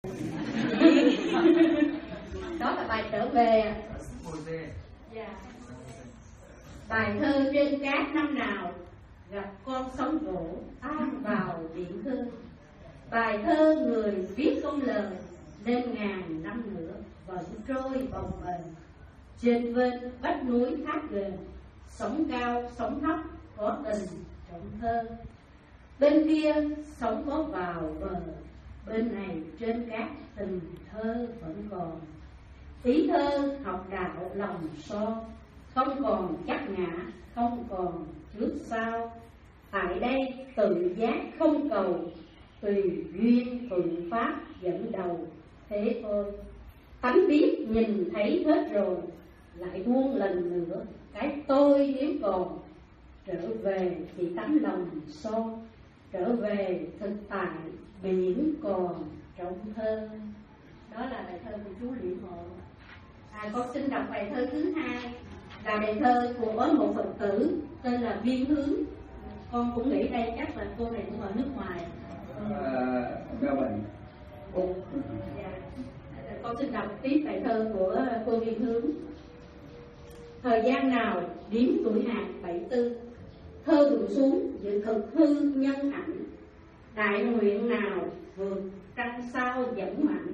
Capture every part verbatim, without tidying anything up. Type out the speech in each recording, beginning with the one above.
Đó là bài trở về. Yeah. Bài thơ trên cát năm nào gặp con sóng vỗ tan vào biển khơi. Bài thơ người viết không lời nên ngàn năm nữa vẫn trôi bồng bềnh. Trên bên vách núi thác gần, sóng cao sóng thấp có tình trọng thơ. Bên kia sóng có vào bờ, bên này trên cát tình thơ vẫn còn. Ý thơ học đạo lòng son, không còn chắc ngã, không còn trước sau. Tại đây tự giác không cầu, tùy duyên thuận pháp dẫn đầu thế thôi. Tánh biết nhìn thấy hết rồi, lại buông lần nữa cái tôi nếu còn. Trở về chỉ tấm lòng son, trở về thực tại biển còn trong thơ. Đó là bài thơ của chú Liễu Hộ. À, con xin đọc bài thơ thứ hai, là bài thơ của một Phật tử tên là Viên Hướng. Con cũng nghĩ đây chắc là cô này cũng ở nước ngoài. Các bạn. Dạ. Con xin đọc tiếp bài thơ của cô Viên Hướng. Thời gian nào điếm tuổi hạt bảy tư, thơ đụng xuống dự thực hư nhân hạnh. Đại nguyện nào vượt trăng sao dẫn mạnh.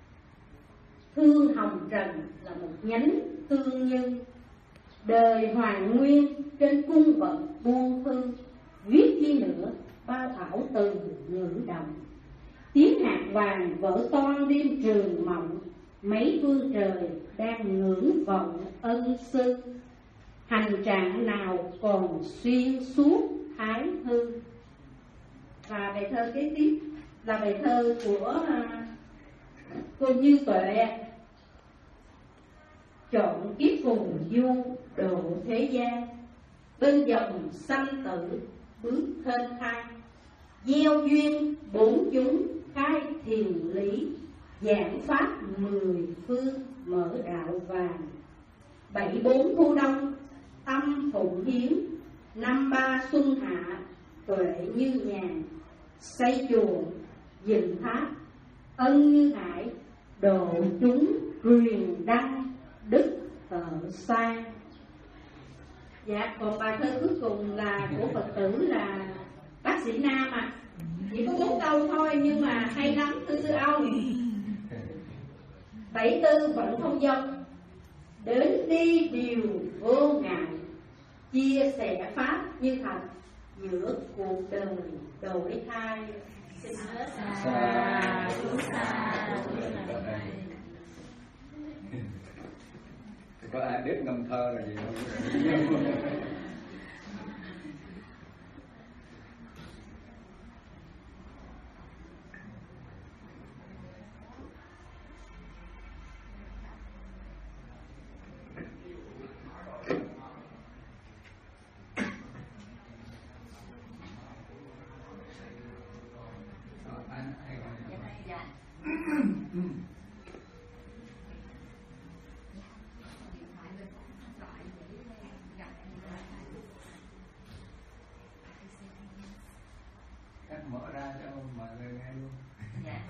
Thương hồng trần là một nhánh tương nhân, đời hoàng nguyên trên cung vận buông thư. Viết chi nữa bao ảo từ ngữ động, tiếng hạt vàng vỡ toan đêm trường mộng. Mấy phương trời đang ngưỡng vọng ân sư, hành trạng nào còn xuyên suốt thái hư. Và bài thơ kế tiếp là bài thơ của cô Như Tuệ. Chọn kiếp phù du độ thế gian, bên dòng sanh tử bước thênh thang. Gieo duyên bốn chúng khai thiền lý, giảng pháp mười phương mở đạo vàng. Bảy bốn thu đông tâm phụng hiến, năm ba xuân hạ tuệ như ngàn. Xây chùa dựng tháp ân như hải, độ chúng truyền đăng đức tợ sang. Dạ, còn bài thơ cuối cùng là của Phật tử là bác sĩ Nam à. Chỉ có bốn câu thôi nhưng mà hay lắm thưa sư ông. Bảy tư vẫn không dông, đến đi điều vô ngại. Chia sẻ pháp như thật giữa cuộc đời đổi thay. Xin hết. Xa có ai biết ngâm thơ là gì không? Mở ra cho mọi người nghe luôn. Dạ.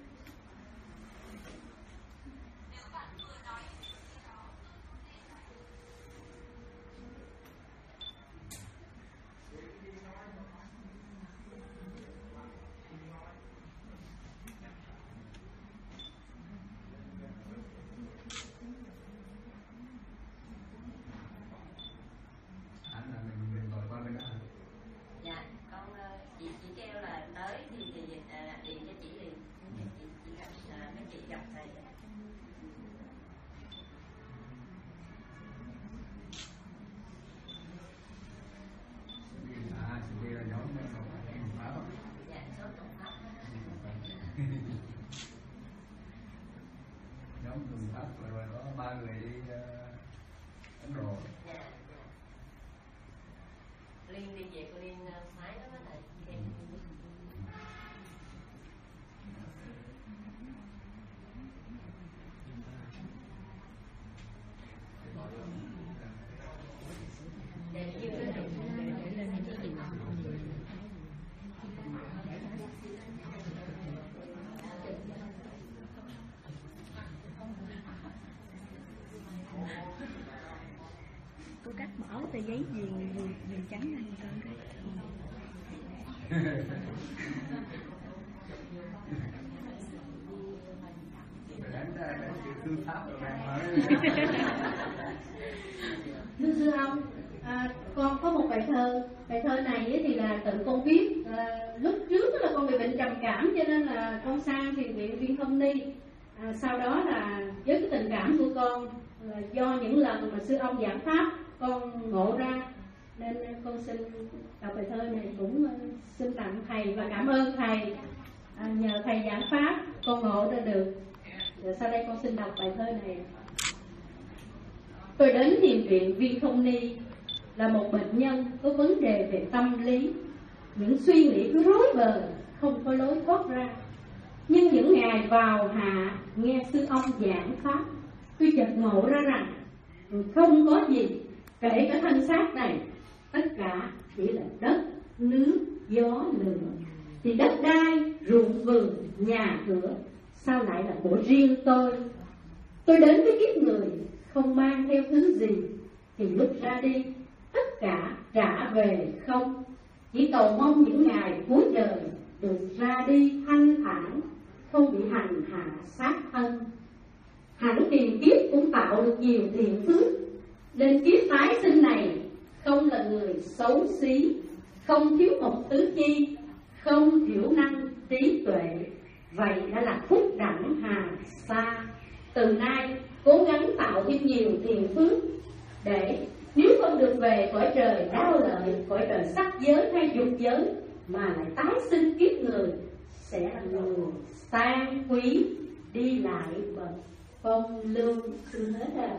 Nhóm đường Pháp rồi có ba người đi uh, Ấn Độ. Dạ. Liên đi về cô Liên phái đó thầy. giấy viền viền, viền trắng này con cái. Thưa sư ông, à, con có một bài thơ. Bài thơ này thì là tự con viết. À, lúc trước là con bị bệnh trầm cảm cho nên là con sang thì viện Viên Không Ni. À, sau đó là với cái tình cảm của con là do những lần mà sư ông giảng pháp con ngộ ra, nên con xin đọc bài thơ này, cũng xin tặng thầy và cảm ơn thầy. À, nhờ thầy giảng pháp con ngộ ra được. Rồi sau đây con xin đọc bài thơ này. Tôi đến thiền viện Viên Không Ni là một bệnh nhân có vấn đề về tâm lý. Những suy nghĩ cứ rối bời, không có lối thoát ra. Nhưng những ngày vào hạ nghe sư ông giảng pháp, tôi chợt ngộ ra rằng không có gì, kể cả thân xác này, tất cả chỉ là đất, nước, gió, lửa. Thì đất đai, ruộng vườn, nhà cửa sao lại là của riêng tôi? Tôi đến với kiếp người không mang theo thứ gì, thì lúc ra đi tất cả trả về không. Chỉ cầu mong những ngày cuối đời được ra đi thanh thản, không bị hành hạ sát thân. Hẳn tiền kiếp cũng tạo được nhiều thiện phước, nên kiếp tái sinh này không là người xấu xí, không thiếu một tứ chi, không thiểu năng trí tuệ. Vậy đã là phúc đẳng hà xa. Từ nay cố gắng tạo thêm nhiều thiện phước, để nếu không được về cõi trời đau lợi, cõi trời sắc giới hay dục giới, mà lại tái sinh kiếp người, sẽ là người sang quý, đi lại bậc phong lưu. Xin hết à.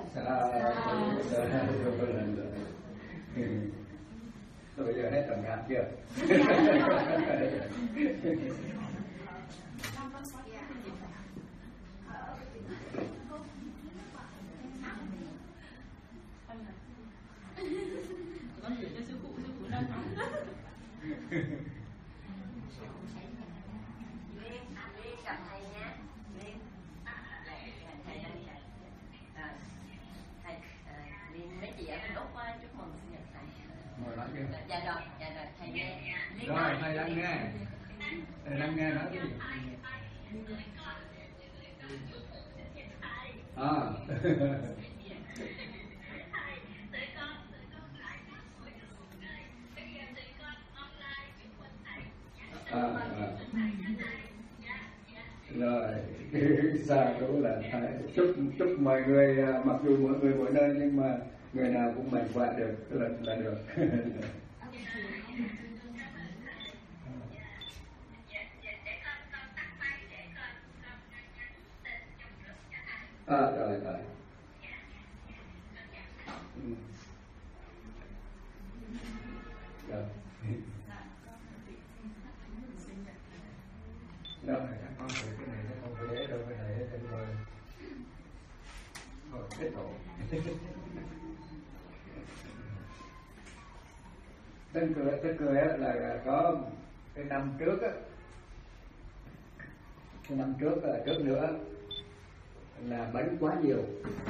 Tôi bây giờ hết tầm cảm chưa? Con gửi cho sư phụ, sư phụ đang nói. Liên, Liên gặp thầy nha. Liên, thầy đang đi thầy. Thầy, Liên mấy chị ở bên Úc á, chúc mừng sinh nhật thầy. Ngồi nói chưa? Dạ rồi, dạ rồi, thầy nghe. Rồi, thầy đang nghe. Thầy đang nghe nói gì? À. À, à. Rồi xa cũng là chúc chúc mọi người, mặc dù mỗi người mỗi nơi nhưng mà người nào cũng mạnh khỏe được là là được. À, rồi rồi. Ừ. Rồi. Rồi, các con thấy cái này nó không có dễ đâu, cái này hết rồi. Rồi, kết thúc. Tên cười, tên cười là có cái năm trước á, cái năm trước trước nữa là bánh quá nhiều,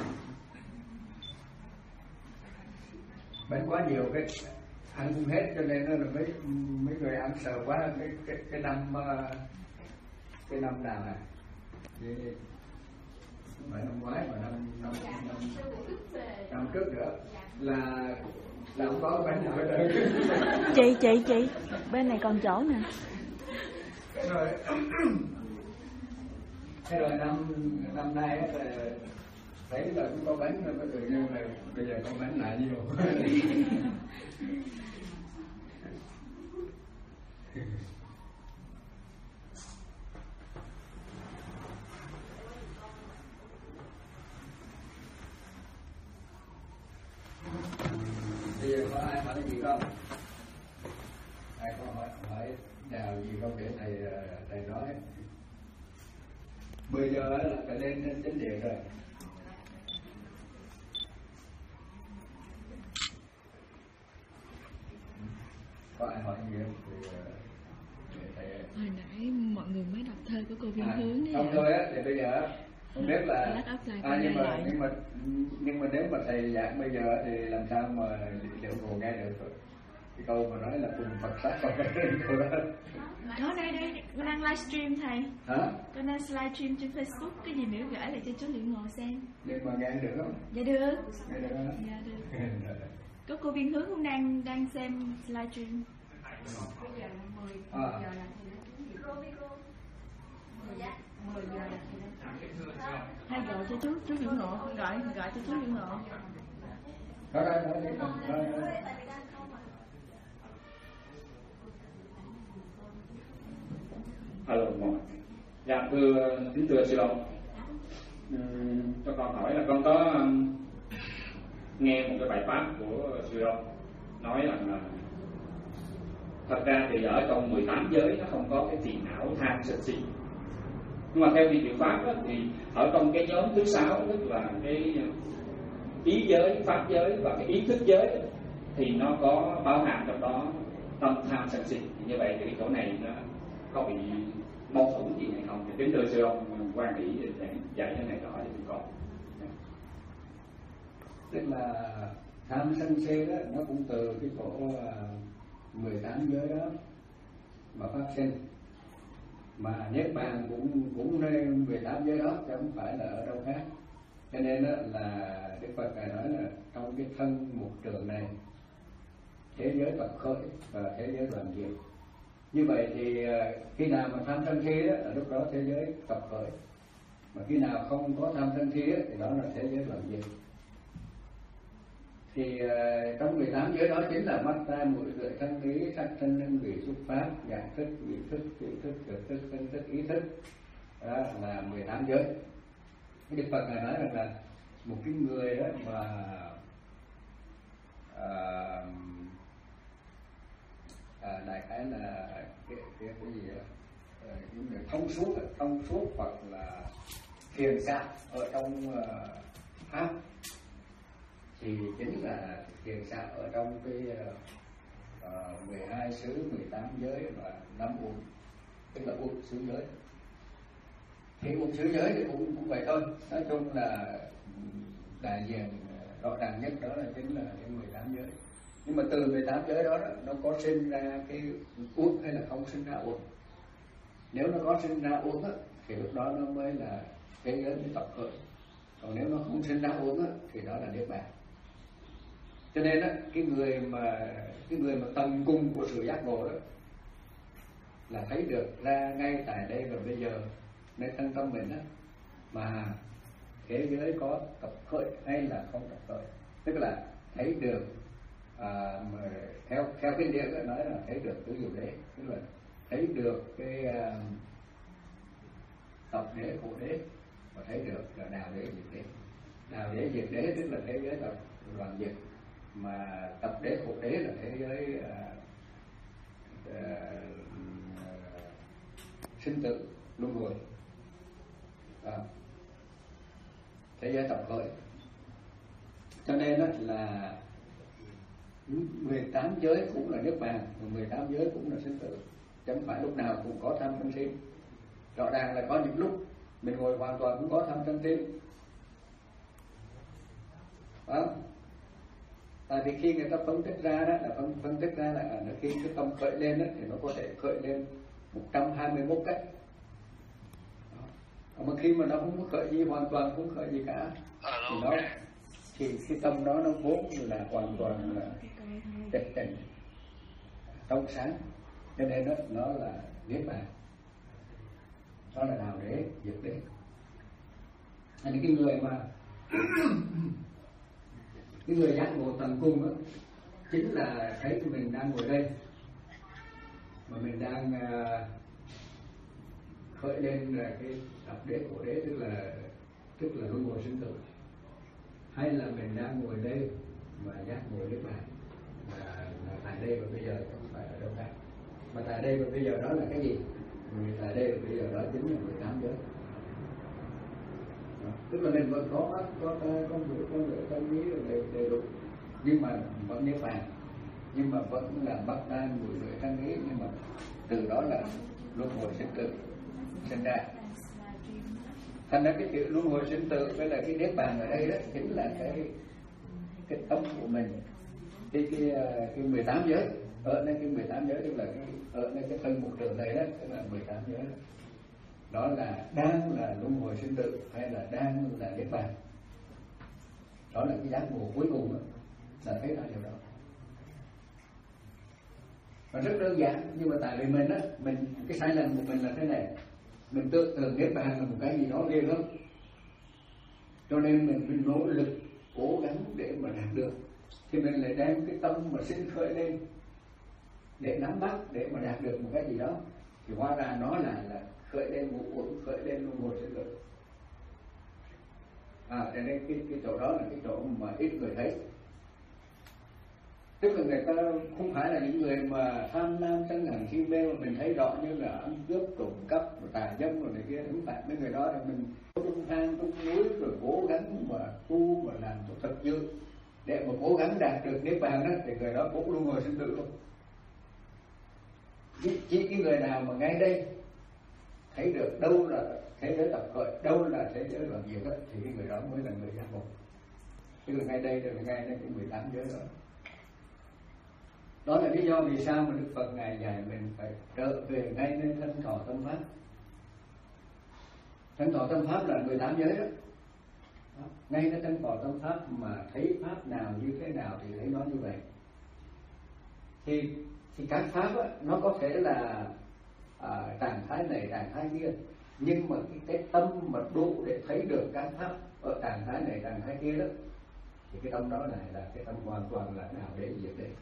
bánh quá nhiều cái ăn không hết, cho nên là mấy mấy người ăn sợ quá. Cái cái cái năm cái năm nào này, không phải năm ngoái mà năm năm năm, năm trước nữa là là không có bánh nào hết. Chị chị chị bên này còn chỗ nè. Rồi thế rồi năm năm nay á là thấy là cũng có bánh, rồi tự nhiên là bây giờ có bánh lại nhiều. Bây giờ có ai hỏi gì không? Ai có hỏi hỏi nào gì không để thầy thầy nói. Bây giờ là phải lên lên chánh điện rồi. Có ai hỏi gì không? Thì để thầy. Hồi nãy mọi người mới đọc thơ của cô Viên à, Hướng đấy. không thôi á, thì bây giờ Không biết là à, nhưng mà nhưng mà nhưng mà nếu mà thầy giảng bây giờ thì làm sao mà liệu hồ nghe được rồi? Cái câu mà nói là cùng Phật sát câu đó. Đó đây đây, con đang livestream thầy. Hả? Con đang livestream trên Facebook, cái gì nếu gửi lại cho chú Liệu ngồi xem. Nhưng mà nghe được không? Dạ được. Nghe được không? Dạ được. Có cô Viên Hướng cũng đang đang xem livestream. Bây giờ mười À. giờ là thì nó mười giờ là thì nó Hay gọi cho chú chú Liệu Ngộ, gọi gọi cho chú Liệu Ngộ. Đó đây, đó đây, đó đây. Alo, một. Dạ, thưa kính thưa sư ông, uhm, cho con hỏi là con có um, nghe một cái bài pháp của sư ông nói rằng là thật ra thì ở trong mười tám giới nó không có cái phiền não tham sân si, nhưng mà theo vi diệu pháp đó, thì ở trong cái nhóm thứ sáu, tức là cái ý giới, pháp giới và cái ý thức giới thì nó có bao hàm trong đó tâm tham sân si. Thì như vậy thì cái chỗ này nó có bị mâu thuẫn gì hay không? Thì kính thưa sư ông quan nghĩ để dạy cái này rõ cho tụi con. Tức là tham sân si đó nó cũng từ cái chỗ mười tám giới đó mà phát sinh, mà niết bàn cũng cũng nơi mười tám giới đó chứ không phải là ở đâu khác. Cho nên đó là Đức Phật ngài nói là trong cái thân một trường này thế giới tập khởi và thế giới đoàn diệt. Như vậy thì khi nào mà tham sân si đó là lúc đó thế giới tập khởi, mà khi nào không có tham sân si thì đó là thế giới đoàn diệt. Thì uh, trong mười tám giới đó chính là mắt, tai, mũi, lưỡi, thân, ý, sắc, thân, nhân, vị, xúc, pháp, dạng thức, vị thức, vị thức, thực thức, thân thức, ý thức. Đó là mười tám giới. Cái Đức Phật ngài nói rằng là một cái người đó mà uh, à, đại khái là cái, cái, cái gì đó, những người thông suốt, thông suốt hoặc là thiền xạ ở trong uh, pháp, thì chính là thiền xạ ở trong cái uh, mười hai xứ, mười tám giới và năm uẩn, tức là uẩn xứ giới. Thì uẩn xứ giới thì cũng cũng vậy thôi. Nói chung là đại diện rõ ràng nhất đó là chính là cái mười tám giới. Nhưng mà từ mười tám giới đó, đó nó có sinh ra cái uẩn hay là không sinh ra uẩn. Nếu nó có sinh ra uẩn thì lúc đó nó mới là thế giới mới tập khởi. Còn nếu nó không sinh ra uẩn thì đó là niết bàn. Cho nên đó, cái người mà cái người mà tầm cung của sự giác ngộ đó là thấy được ra ngay tại đây và bây giờ nơi thân tâm mình đó, mà thế giới có tập khởi hay là không tập khởi. Tức là thấy được à, mà theo theo kinh điển nói là thấy được tứ diệu đế, tức là thấy được cái uh, tập đế, khổ đế, và thấy được là đạo đế, diệt đế. Đạo đế, diệt đế tức là thế giới tập đoàn diệt, mà tập đế, khổ đế là thế giới uh, uh, sinh tử luân hồi, à, thế giới tập khởi. Cho nên đó là mười tám giới cũng là niết bàn, mười tám giới cũng là sinh tử, chứ không phải lúc nào cũng có tham sân si. Rõ ràng là có những lúc mình ngồi hoàn toàn cũng có tham sân si, à, tại vì khi người ta phân tích ra đó là phân, phân tích ra là khi cái tâm khởi lên đó, thì nó có thể khởi lên một trăm hai mươi mốt cách. Mà khi mà nó không có khởi gì, hoàn toàn không khởi gì cả, thì nó thì cái tâm đó nó vốn là hoàn toàn là tịch tịnh, trong sáng. Cho nên đó, nó là niết bàn, đó là đạo đế, diệt đế. Là những cái người mà cái người giác ngộ tầng cung đó, chính là thấy mình đang ngồi đây mà mình đang uh, khởi lên là cái tập đế, khổ đế, tức là tức là luân hồi sinh tử, hay là mình đang ngồi đây mà giác ngộ niết bàn, là, là tại đây và bây giờ, không phải ở đâu khác. Mà tại đây và bây giờ đó là cái gì? Người tại đây và bây giờ đó chính là mười tám giới. Đó. Tức là mình vẫn có mắt, có tai, có mũi, có lưỡi, có ý đầy, đầy đủ, nhưng mà vẫn niết bàn, nhưng mà vẫn là mắt, tai, mũi, lưỡi, thân, ý, nhưng mà từ đó là luân hồi sinh tử sinh ra. Thành ra cái chữ luân hồi sinh tử với là cái niết bàn ở đây đó chính là cái cái tâm của mình, cái cái cái mười tám giới. Ở đây cái mười tám giới tức là cái ở đây cái thân mục trường này đó tức là mười tám giới đó. Đó là đang là luân hồi sinh tử hay là đang là niết bàn. Đó là cái giác ngộ cuối cùng đó, là thấy ra điều đó. Và rất đơn giản, nhưng mà tại vì mình á, mình cái sai lầm của mình là thế này, mình tưởng tượng niết bàn là một cái gì đó ghê lắm, cho nên mình phải nỗ lực cố gắng để mà đạt được, thì mình lại đem cái tâm mà sinh khởi lên để nắm bắt để mà đạt được một cái gì đó, thì hóa ra nó là là khởi lên ngũ uẩn, khởi lên luân hồi sinh tử. À, cho nên cái cái chỗ đó là cái chỗ mà ít người thấy. Tức là người ta không phải là những người mà tham lam sân hận si mê mà mình thấy rõ như là ăn cướp trộm cắp rồi tà dâm rồi này kia, đúng phải mấy người đó là mình tung hang tung núi rồi cố gắng mà tu mà làm cho thật dữ để mà cố gắng đạt được niết bàn đó, thì người đó cũng luân hồi sinh tử luôn. Chỉ, chỉ cái người nào mà ngay đây thấy được đâu là thế giới tập khởi, đâu là thế giới loạn diệt đó, thì cái người đó mới là người giác ngộ. Chứ ngay đây là ngay đây cũng mười tám giới đó. Đó là lý do vì sao mà Đức Phật Ngài dạy mình phải trở về ngay nơi thân thọ tâm pháp. Thân thọ tâm pháp là mười tám giới đó. Đó. Ngay nơi thân thọ tâm pháp mà thấy pháp nào như thế nào thì thấy nó như vậy. Thì thì các pháp á, nó có thể là à, trạng thái này, trạng thái kia, nhưng mà cái, cái tâm mà đủ để thấy được các pháp ở trạng thái này, trạng thái kia đó, thì cái tâm đó này là cái tâm hoàn toàn là đạo để diệt đấy.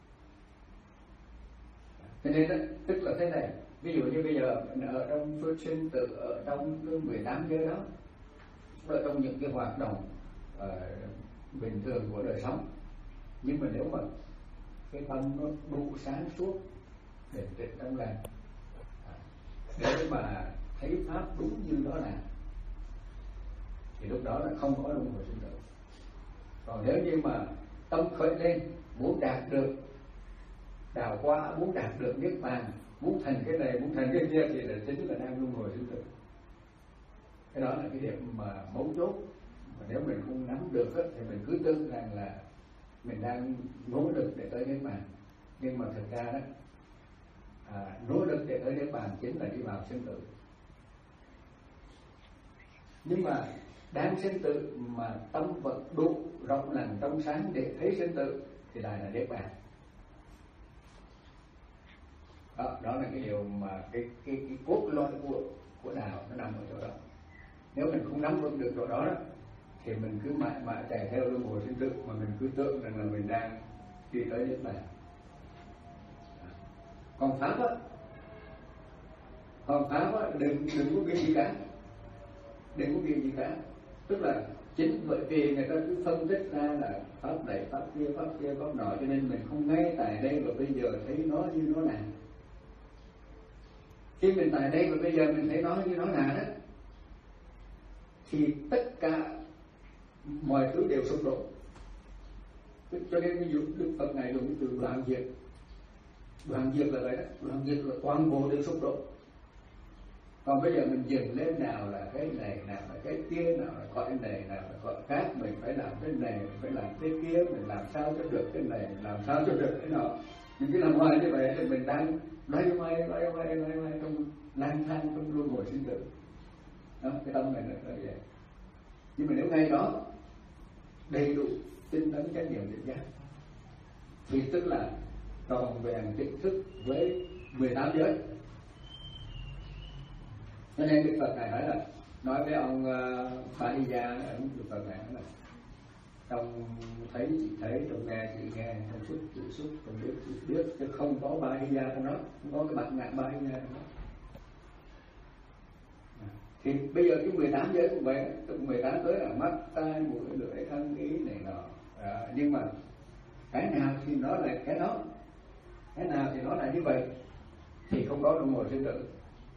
Cho nên đó, tức là thế này, ví dụ như bây giờ ở trong phước sinh tử, ở trong cái mười tám giới đó, ở trong những cái hoạt động uh, bình thường của đời sống, nhưng mà nếu mà cái tâm nó đủ sáng suốt để định trong lành để mà thấy pháp đúng như đó là, thì lúc đó là không có luân hồi sinh tử. Còn nếu như mà tâm khởi lên muốn đạt được đào hóa, muốn đạt được niết bàn, muốn thành cái này, muốn thành cái kia, thì là chính là đang luân hồi sinh tử. Cái đó là cái điểm mà mấu chốt. Mà nếu mình không nắm được đó, thì mình cứ tưởng rằng là mình đang nỗ lực để tới niết bàn, nhưng mà thực ra đó à, nỗ lực để tới niết bàn chính là đi vào sinh tử. Nhưng mà đang sinh tử mà tâm vật đủ rộng lặng trong sáng để thấy sinh tử thì lại là niết bàn. Đó, đó là cái điều mà cái cái cái cốt lõi của của đạo nó nằm ở chỗ đó. Nếu mình không nắm vững được chỗ đó, đó thì mình cứ mãi mãi chạy theo luân hồi sinh tử, mà mình cứ tưởng rằng là mình đang đi tới niết bàn. Còn pháp á, còn pháp á, đừng đừng có cái gì cả, đừng có cái gì cả. Tức là chính bởi vì người ta cứ phân tích ra là pháp này, pháp kia, pháp kia, pháp nọ, cho nên mình không ngay tại đây và bây giờ thấy nó như nó là. Khi mình tại đây và bây giờ mình thấy nó như nó là đó, thì tất cả mọi thứ đều sụp đổ. Cho nên ví dụ Đức Phật Ngài dùng từ đoạn diệt. Đoạn diệt là vậy đó, đoạn diệt là toàn bộ đều sụp đổ. Còn bây giờ mình dừng lên nào là cái này, nào là cái kia, nào là cõi này, nào là cõi khác, mình phải làm cái này, mình phải làm cái kia, mình làm sao cho được cái này, mình làm sao cho được cái nọ. Mình cứ làm hoài như vậy thì mình đang loay hoay, loay hoay, loay hoay trong lang thang trong luân hồi sinh tử. Đó, cái tâm này là vậy. Nhưng mà nếu ngay đó đầy đủ tinh tấn chánh niệm tỉnh giác, thì tức là tròn vẹn tỉnh thức với mười tám giới. Cho nên Đức Phật Ngài nói là, nói với ông uh, Ba Di Gia, ông Đức Phật Ngài nói là trong thấy chỉ thấy, trong nghe chỉ nghe, trong xúc chỉ xúc, trong biết chỉ biết, chứ không có Ba Di Gia trong đó, không có cái bạc ngạn Ba Di Gia trong đó. Thì bây giờ cái mười tám giới cũng vậy, mười tám giới là mắt, tai, mũi, lưỡi, thân, ý này nọ. À, nhưng mà cái nào thì nó là cái đó, cái nào thì nó là như vậy, thì không có luân hồi sinh tử.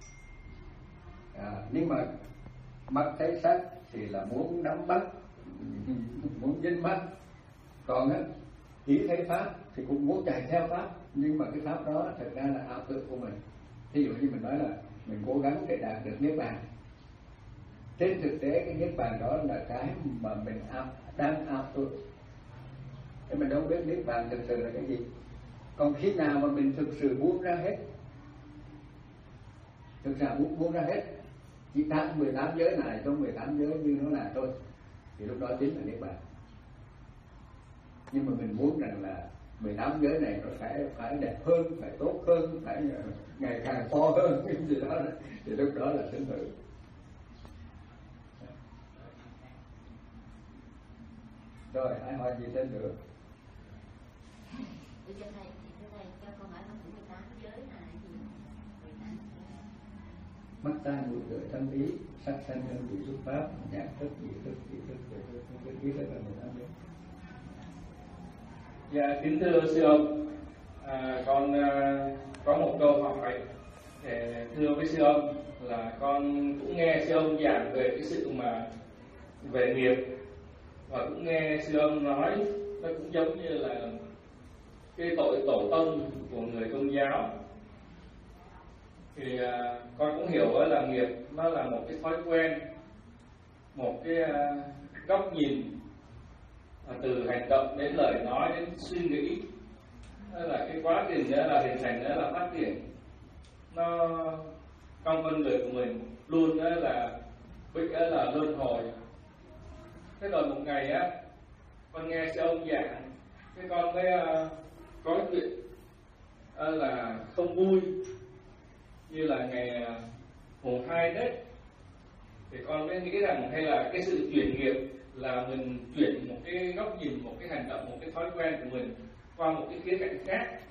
À, nhưng mà mắt thấy sắc thì là muốn nắm bắt, muốn dính mắt. Còn á, ý thấy pháp thì cũng muốn chạy theo pháp, nhưng mà cái pháp đó thật ra là ảo tưởng của mình. Ví dụ như mình nói là mình cố gắng để đạt được niết bàn, trên thực tế cái niết bàn đó là cái mà mình áp, đang áp dụng. Thế mình đâu biết niết bàn thực sự là cái gì. Còn khi nào mà mình thực sự buông ra hết, thực sự buông, buông ra hết, chỉ tạm mười tám giới này trong mười tám giới như nó là thôi, thì lúc đó chính là niết bàn. Nhưng mà mình muốn rằng là mười tám giới này nó phải phải đẹp hơn, phải tốt hơn, phải ngày càng to hơn cái gì đó, thì lúc đó là sinh tử. Rồi, ai hỏi gì thêm nữa? Thưa thầy, thì thưa thầy cho câu hỏi của mười tám giới là gì? mười tám Mắt tai mũi lưỡi thân ý, sắc thanh hương vị xúc pháp, nhãn thức vị thức vị thức vị thức vị thức là mười tám giới. Dạ, kính thưa sư ông, à, con à, có một câu hỏi để thưa với sư ông là con cũng nghe sư ông giảng về cái sự mà về nghiệp, và cũng nghe sư ông nói nó cũng giống như là cái tội tổ tông của người Công giáo. Thì à, con cũng hiểu là nghiệp nó là một cái thói quen, một cái à, góc nhìn, à, từ hành động đến lời nói đến suy nghĩ. Đó là cái quá trình đó là hình thành, đó là phát triển nó trong con người của mình luôn, đó là bị đó là luân hồi. Thế rồi một ngày á, con nghe sư ông giảng, cái con mới uh, có chuyện uh, là không vui, như là ngày uh, mùng hai Tết, thì con mới nghĩ rằng hay là cái sự chuyển nghiệp là mình chuyển một cái góc nhìn, một cái hành động, một cái thói quen của mình qua một cái khía cạnh khác.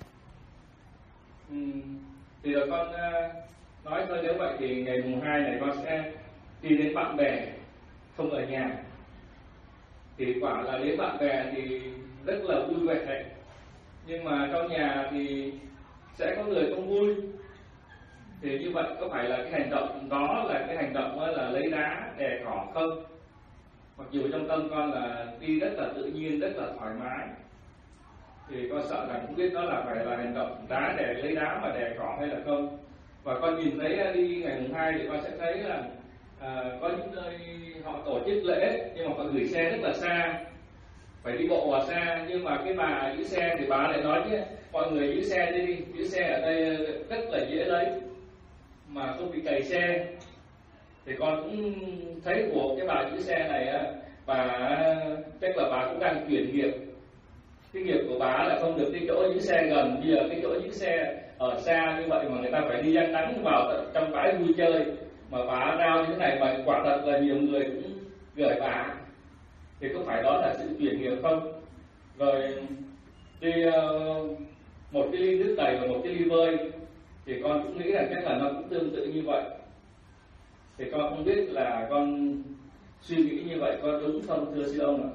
Uhm, thì rồi con uh, nói thôi, nếu vậy thì ngày mùng hai này con sẽ đi đến bạn bè, không ở nhà. Thì quả là đến bạn bè thì rất là vui vẻ, nhưng mà trong nhà thì sẽ có người không vui. Thì như vậy có phải là cái hành động đó là cái hành động là lấy đá đè cỏ không? Mặc dù trong tâm con là đi rất là tự nhiên, rất là thoải mái, thì con sợ rằng không biết đó là phải là hành động đá đè lấy đá mà đè cỏ hay là không. Và con nhìn thấy đi ngày mùng hai thì con sẽ thấy là à, có những nơi họ tổ chức lễ nhưng mà họ gửi xe rất là xa, phải đi bộ vào xa. Nhưng mà cái bà giữ xe thì bà lại nói chứ mọi người giữ xe đi, đi giữ xe ở đây rất là dễ lấy mà không bị cày xe. Thì con cũng thấy của cái bà giữ xe này á, bà chắc là bà cũng đang chuyển nghiệp. Cái nghiệp của bà là không được cái chỗ giữ xe gần, như là cái chỗ giữ xe ở xa như vậy mà người ta phải đi ăn nắng vào trong bãi vui chơi, mà bà rao như thế này mà quả thật là nhiều người cũng gửi bà. Thì có phải đó là sự chuyển nghiệp không? Rồi đi uh, một cái ly nước đầy và một cái ly vơi, thì con cũng nghĩ là chắc là nó cũng tương tự như vậy. Thì con không biết là con suy nghĩ như vậy có đúng không thưa sư ông ạ?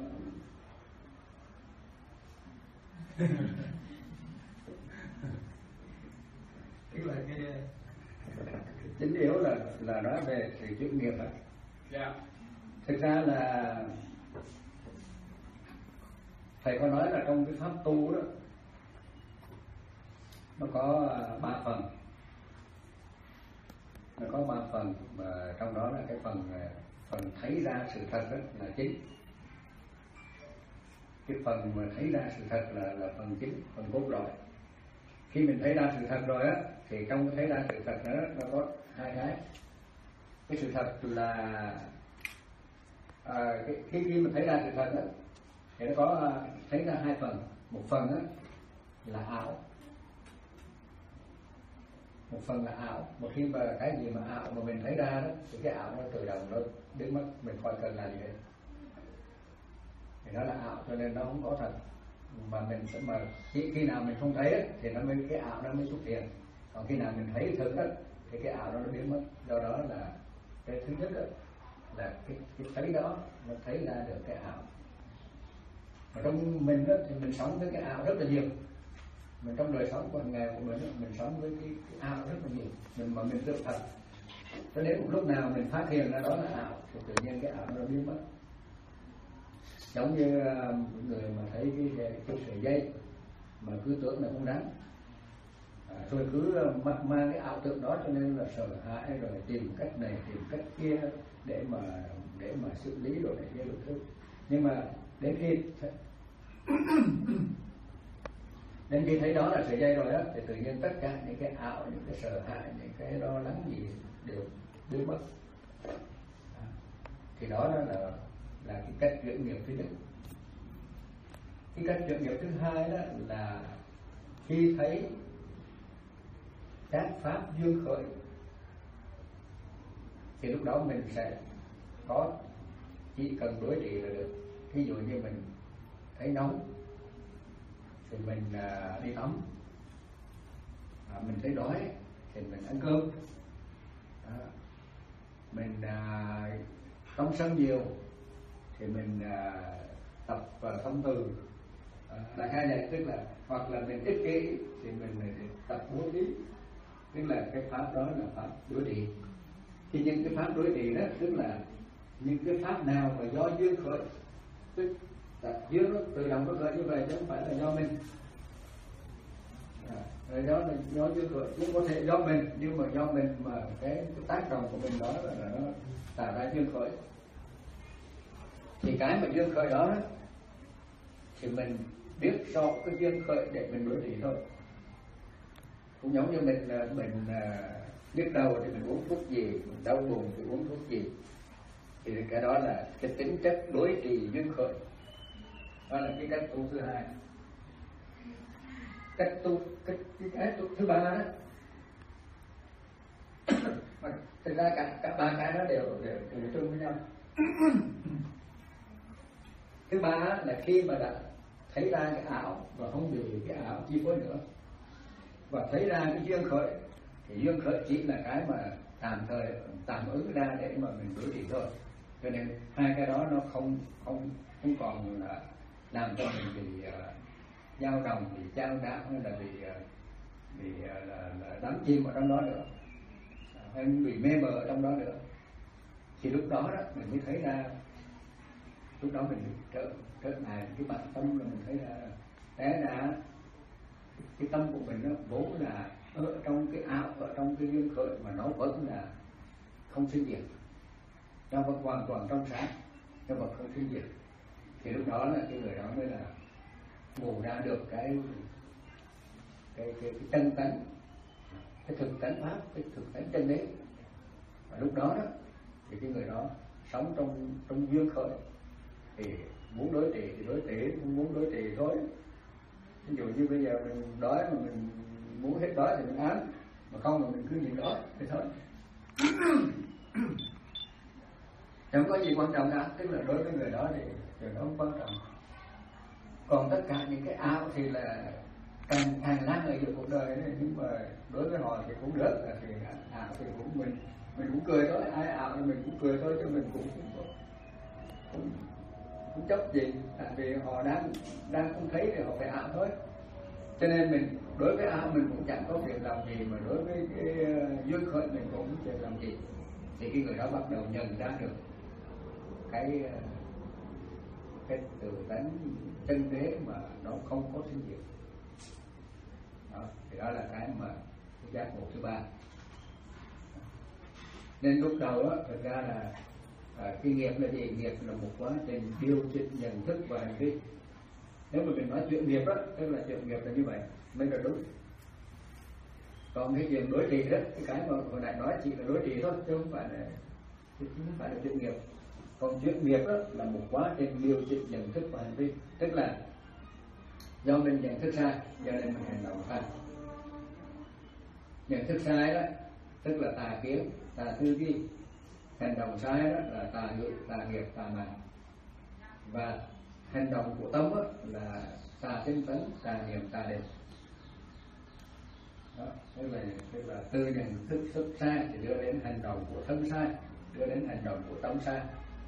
Tức là cái chính yếu là là nói về sự chuyển nghiệp ạ. Dạ. Thực ra là thầy có nói là trong cái pháp tu đó nó có ba phần, nó có ba phần và trong đó là cái phần phần thấy ra sự thật đó là chính. Cái phần mà thấy ra sự thật là là phần chính, phần cốt lõi. Khi mình thấy ra sự thật rồi á, thì trong cái thấy ra sự thật đó nó có hai cái. Cái sự thật là à, cái, khi khi mình thấy ra sự thật đó, thì nó có thấy ra hai phần. Một phần đó là ảo, một phần là ảo. Một khi mà cái gì mà ảo mà mình thấy ra đó, thì cái ảo nó tự động nó biến mất, mình khỏi cần làm gì hết. Thì nó là ảo cho nên nó không có thật. Mà mình sẽ mà khi, khi nào mình không thấy ấy, thì nó mới cái ảo nó mới xuất hiện. Còn khi nào mình thấy thực ấy, thì cái ảo đó nó biến mất. Do đó là cái thứ nhất ấy, là cái, cái thấy đó nó thấy ra được cái ảo. Mà trong mình ấy, thì mình sống với cái ảo rất là nhiều. Mình trong đời sống của hàng ngày của mình ấy, mình sống với cái, cái ảo rất là nhiều. Mình mà mình tưởng thật. Cho đến một lúc nào mình phát hiện ra đó là ảo, thì tự nhiên cái ảo nó biến mất. Giống như người mà thấy cái, cái sợi dây mà cứ tưởng là con rắn, à, tôi cứ mang, mang cái ảo tưởng đó, cho nên là sợ hãi rồi tìm cách này tìm cách kia để mà để mà xử lý rồi này kia đủ thứ. Nhưng mà đến khi đến khi thấy đó là sợi dây rồi đó, thì tự nhiên tất cả những cái ảo, những cái sợ hãi, những cái lo lắng gì đều biến mất. À, thì đó là là cái cách chuyển nghiệp thứ nhất. Cái cách chuyển nghiệp thứ hai đó là khi thấy các pháp duyên khởi thì lúc đó mình sẽ có chỉ cần đối trị là được. Ví dụ như mình thấy nóng thì mình à, đi tắm, à, mình thấy đói thì mình ăn cơm, à, mình à, tâm sân nhiều thì mình à, tập uh, thông từ, à, là hai này, tức là hoặc là mình ích kỷ thì mình tập bố thí, tức là cái pháp đó là pháp đối trị. Thì những cái pháp đối trị đó tức là những cái pháp nào mà do duyên khởi, tức là duyên nó tự động nó khởi như vậy chứ không phải là do mình. À, đó là do duyên khởi, cũng có thể do mình, nhưng mà do mình mà cái, cái tác động của mình đó là, là nó tạo ra duyên khởi. Thì cái mà duyên khởi đó thì mình biết rõ cái duyên khởi để mình đối trị thôi. Cũng giống như mình mình nhức đầu thì mình uống thuốc gì, mình đau buồn thì uống thuốc gì, thì cái đó là cái tính chất đối trị duyên khởi. Đó là cái cách tu thứ hai. Cách tu cái cái, cái tu thứ ba đó mà thực ra cả cả ba cái đó đều đều đều chung với nhau. Thứ ba là khi mà đã thấy ra cái ảo và không bị cái ảo chi phối nữa, và thấy ra cái duyên khởi, thì duyên khởi chỉ là cái mà tạm thời tạm ứng ra để mà mình đối trị thôi. Cho nên hai cái đó nó không không không còn là làm cho mình bị uh, dao động, bị chao đảo, hay là bị uh, bị uh, là, là đắm chìm ở trong đó nữa, hay bị mê mờ ở trong đó nữa. Thì lúc đó đó mình mới thấy ra, lúc đó mình trở trở lại cái bản tâm, là mình thấy ra té ra cái tâm của mình nó vốn là ở trong cái ảo, ở trong cái duyên khởi, mà nó vẫn là không sinh diệt, nó vẫn hoàn toàn trong sáng, nó vẫn không sinh diệt. Thì lúc đó là cái người đó mới là ngủ ra được cái cái cái, cái chân tánh, cái thực tánh pháp, cái thực tánh chân đế. Và lúc đó đó thì cái người đó sống trong trong duyên khởi, thì muốn đối trị thì đối trị, không muốn đối trị thôi. Ví dụ như bây giờ mình đói mà mình muốn hết đói thì mình ăn, mà không mà mình cứ nhịn đói thì thôi. Chẳng có gì quan trọng cả, tức là đối với người đó thì điều đó không quan trọng. Còn tất cả những cái ảo thì là càng càng láng ở giữa cuộc đời đấy, nhưng mà đối với họ thì cũng được, là thì ảo thì cũng mình mình cũng cười thôi, ai ảo thì mình cũng cười thôi, chứ mình cũng cũng, cũng, cũng chấp gì, tại vì họ đang đang không thấy thì họ phải ảo thôi. Cho nên mình đối với ảo mình cũng chẳng có việc làm gì, mà đối với cái uh, duyên khởi mình cũng không việc làm gì. Thì cái người đó bắt đầu nhận ra được cái uh, cái từ tánh chân đế mà nó không có sinh diệt. Đó, thì đó là cái mà cái giác ngộ thứ ba. Nên lúc đầu á, thực ra là à, cái nghiệp là gì? Nghiệp là một quá trình điều chỉnh nhận thức và hành vi. Nếu mà mình nói chuyện nghiệp á, tức là chuyện nghiệp là như vậy mới là đúng. Còn cái chuyện đối trị đó, cái cái mà hồi nãy nói chỉ là đối trị thôi, chứ không phải là chứ không phải là chuyện nghiệp. Còn chuyện nghiệp đó là một quá trình điều chỉnh nhận thức và hành vi, tức là do mình nhận thức sai, do nên mình hành động sai. Nhận thức sai đó tức là tà kiến, tà tư duy. Hành động sai đó là tà nghiệp, tà nghiệp, tà mạng. Và hành động của tâm đó là tà tinh tấn, tà niệm, tà định. Đó, tức là, tức là từ nhận thức thức sai thì đưa đến hành động của thân sai, đưa đến hành động của tâm sai.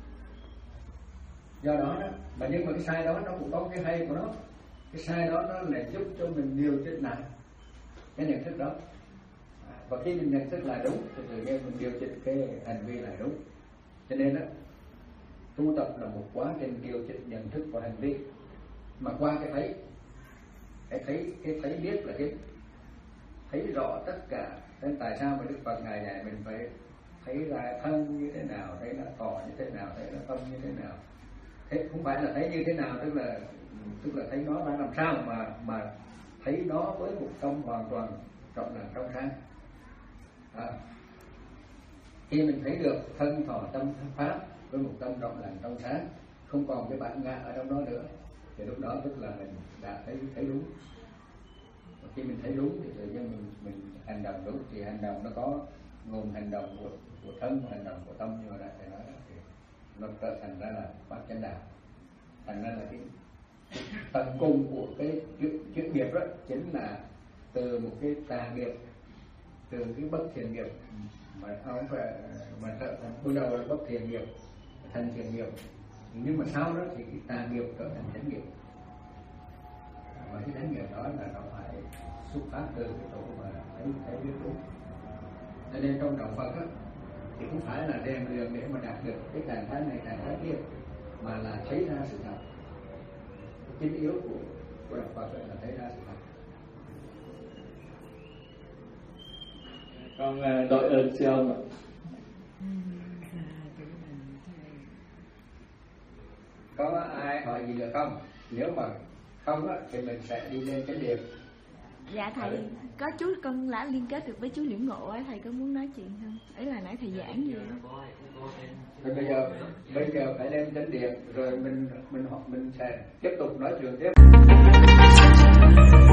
Do đó đó, mà nhưng mà cái sai đó nó cũng có cái hay của nó. Cái sai đó nó lại giúp cho mình điều chỉnh lại cái nhận thức đó. À, và khi mình nhận thức là đúng thì tự nhiên mình điều chỉnh cái hành vi là đúng. Cho nên đó, tu tập là một quá trình điều chỉnh nhận thức và hành vi. Mà qua cái thấy, cái thấy, cái thấy biết là chính. thấy rõ tất cả. Nên tại sao mà Đức Phật ngài dạy mình phải thấy ra thân như thế nào, thấy nó cỏ như thế nào, thấy nó tâm như thế nào. Thế không phải là thấy như thế nào, tức là tức là thấy nó ra làm sao, mà mà thấy nó với một tâm hoàn toàn rộng lặng trong sáng. À, khi mình thấy được thân thọ tâm pháp với một tâm rộng lặng trong sáng, không còn cái bản ngã ở trong đó nữa, thì lúc đó tức là mình đã thấy thấy đúng. Và khi mình thấy đúng thì tự nhiên mình mình hành động đúng, thì hành động nó có gồm hành động của của thân, hành động của tâm, như là thầy nói đó, thì nó trở thành ra là bát chánh đạo. Thành ra là cái tận cùng của cái chuyện, chuyện nghiệp đó chính là từ một cái tà nghiệp, từ cái bất thiện nghiệp mà không phải mà trở thành ban đầu là bất thiện nghiệp thành thiện nghiệp, nhưng mà sau đó thì cái tà nghiệp trở thành chánh nghiệp. Và cái chánh nghiệp đó là nó phải xuất phát từ cái chỗ mà thấy thấy biết đúng. Cho nên trong đạo Phật á, thì không phải là rèn luyện để mà đạt được cái trạng thái này trạng thái kia, mà là thấy ra sự thật. Chính yếu của của đạo Phật là thấy ra sự thật. Con đội ơn sư ông ạ. Có ai hỏi gì được không? Nếu mà không á, thì mình sẽ đi lên chánh điện. Dạ thầy, ừ. Có chú con đã liên kết được với chú Liễu Ngộ ấy, thầy có muốn nói chuyện không? Ấy là nãy thầy giảng gì đó. Rồi bây giờ bây giờ phải lên chánh điện rồi mình mình mình sẽ tiếp tục nói chuyện tiếp.